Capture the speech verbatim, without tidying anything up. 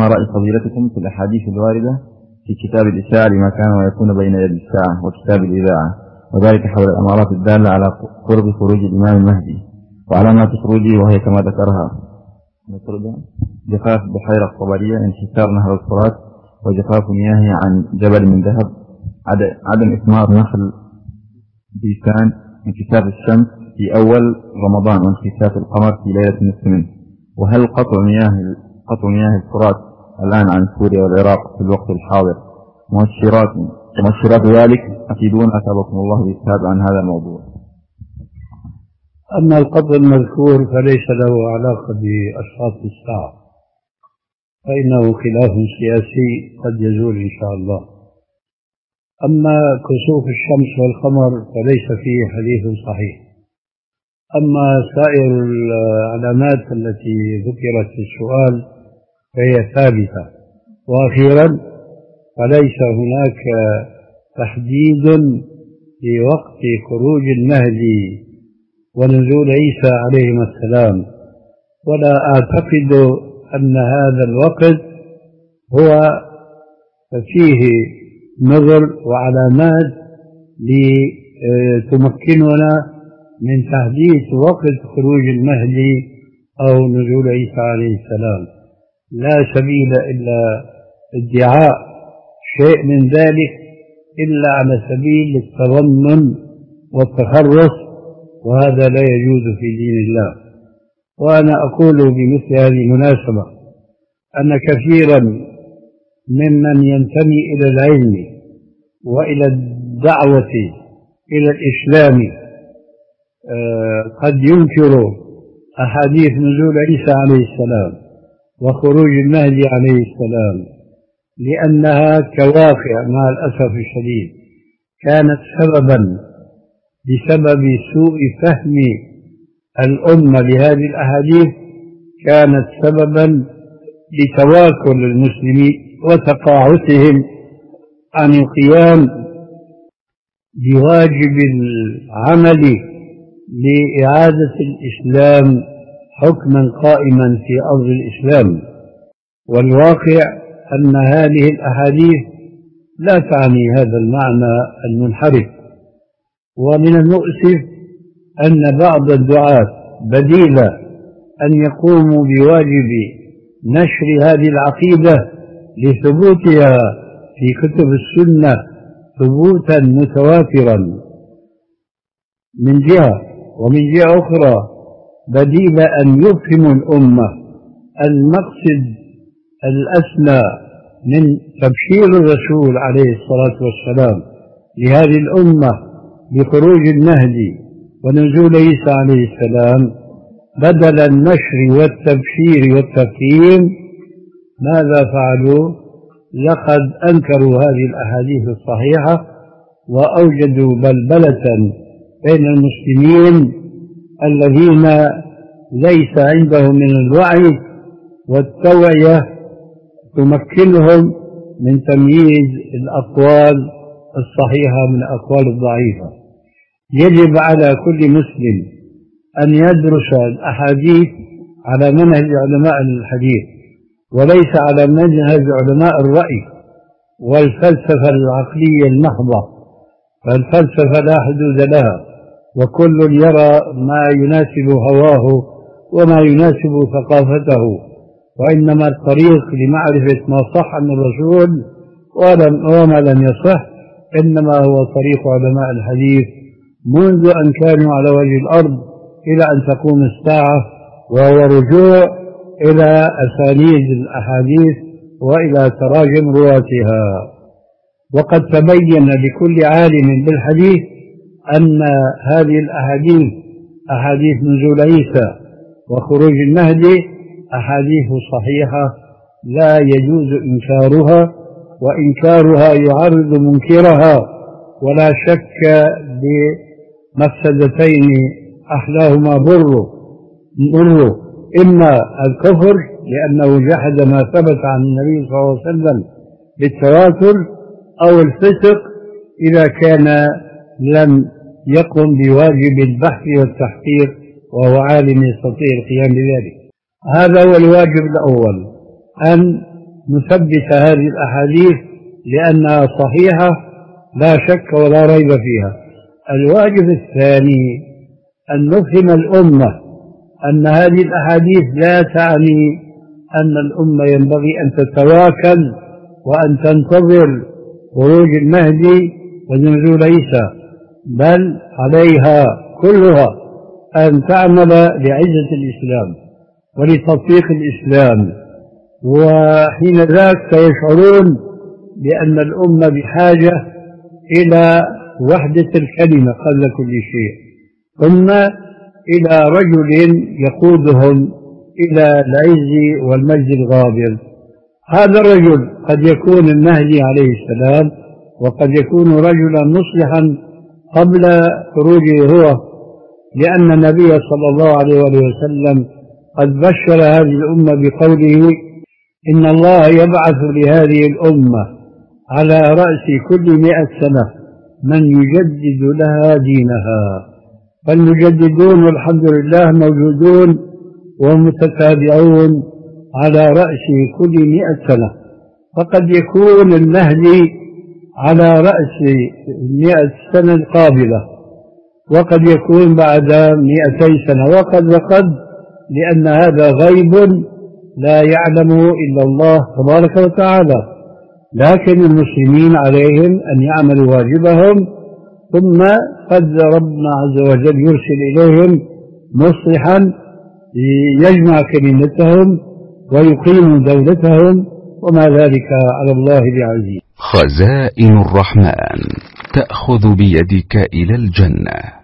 رأي فضيلتكم في الأحاديث الواردة في كتاب الإشاعة لما كان ويكون بين يدي الساعة وكتاب الإذاعة، وذلك حول الأمارات الدالة على قرب خروج الإمام المهدي وعلامات خروجه، وهي كما ذكرها: جفاف بحيرة الطبرية، انحسار نهر الفرات، وجفاف مياه عن جبل من ذهب، عدم إثمار نخل بيسان، انكساف الشمس في أول رمضان، وانخساف القمر في ليلة النصف منه. وهل قطع مياه قطع مياه الفرات الآن عن سوريا والعراق في الوقت الحاضر مؤشرات مؤشرات ذلك؟ أفيدونا أثابكم الله بالإجابة عن هذا الموضوع. أما القطع المذكور فليس له علاقة بأشخاص الساعة، فإنه خلاف سياسي قد يزول إن شاء الله. أما كسوف الشمس والقمر فليس فيه حديث صحيح. أما سائر العلامات التي ذكرت في السؤال فهي ثابتة. وأخيرا، فليس هناك تحديد لوقت خروج المهدي ونزول عيسى عليهما السلام، ولا أعتقد أن هذا الوقت هو فيه نظر وعلامات لتمكننا من تحديد وقت خروج المهدي أو نزول عيسى عليه السلام. لا سبيل إلا ادعاء شيء من ذلك إلا على سبيل التظنن والتخرص، وهذا لا يجوز في دين الله. وأنا أقول بمثل هذه المناسبة أن كثيرا ممن ينتمي إلى العلم وإلى الدعوة إلى الإسلام قد ينكر أحاديث نزول عيسى عليه السلام وخروج المهدي عليه السلام، لأنها كواقع مع الأسف الشديد كانت سببا بسبب سوء فهم الأمة لهذه الأحاديث، كانت سببا لتواكل المسلمين وتقاعسهم عن القيام بواجب العمل لإعادة الإسلام حكما قائما في أرض الإسلام. والواقع أن هذه الأحاديث لا تعني هذا المعنى المنحرف. ومن المؤسف أن بعض الدعاة بديل أن يقوموا بواجب نشر هذه العقيدة لثبوتها في كتب السنة ثبوتا متواترا من جهة، ومن جهة أخرى بديل أن يفهموا الأمة المقصد الأسمى من تبشير الرسول عليه الصلاة والسلام لهذه الأمة بخروج المهدي ونزول عيسى عليه السلام، بدل النشر والتبشير والتفهيم ماذا فعلوا؟ لقد أنكروا هذه الأحاديث الصحيحة وأوجدوا بلبلة بين المسلمين الذين ليس عندهم من الوعي والتوعية تمكنهم من تمييز الأقوال الصحيحة من الأقوال الضعيفة. يجب على كل مسلم أن يدرس الأحاديث على منهج علماء الحديث وليس على منهج علماء الرأي والفلسفة العقلية المحضة، فالفلسفة لا حدود لها وكل يرى ما يناسب هواه وما يناسب ثقافته، وإنما الطريق لمعرفة ما صح عن الرسول وما لم يصح إنما هو طريق علماء الحديث منذ أن كانوا على وجه الأرض إلى أن تقوم الساعة، وهو رجوع إلى أسانيد الأحاديث وإلى تراجم رواتها. وقد تبين لكل عالم بالحديث أن هذه الأحاديث أحاديث نزول عيسى وخروج المهدي أحاديث صحيحة لا يجوز إنكارها، وإنكارها يعرض منكرها، ولا شك بمفسدتين أحلاهما بر بر إما الكفر لأنه جحد ما ثبت عن النبي صلى الله عليه وسلم بالتواتر، أو الفسق إذا كان لم يقم بواجب البحث والتحقيق وهو عالم يستطيع القيام بذلك. هذا هو الواجب الأول، أن نثبت هذه الأحاديث لأنها صحيحة لا شك ولا ريب فيها. الواجب الثاني أن نفهم الأمة أن هذه الأحاديث لا تعني أن الأمة ينبغي أن تتواكل وأن تنتظر خروج المهدي ونزول عيسى، بل عليها كلها أن تعمل لعزة الإسلام ولتطبيق الإسلام، وحين ذاك سيشعرون بأن الأمة بحاجة إلى وحدة الكلمة قبل كل شيء، ثم إلى رجل يقودهم إلى العز والمجد الغابر. هذا الرجل قد يكون المهدي عليه السلام، وقد يكون رجلا مصلحا قبل خروجه هو، لأن النبي صلى الله عليه وسلم قد بشر هذه الأمة بقوله: إن الله يبعث لهذه الأمة على رأس كل مئة سنة من يجدد لها دينها. فالمجددون والحمد لله موجودون ومتتابعون على رأس كل مئة سنة، فقد يكون المهدي على رأس مئة سنة القابلة، وقد يكون بعد مئتي سنة، وقد وقد لأن هذا غيب لا يعلمه إلا الله تبارك وتعالى. لكن المسلمين عليهم أن يعملوا واجبهم، ثم قد ربنا عز وجل يرسل إليهم مصلحا يجمع كلمتهم ويقيم دولتهم، وما ذلك على الله بعزيز. خزائن الرحمن تأخذ بيدك إلى الجنة.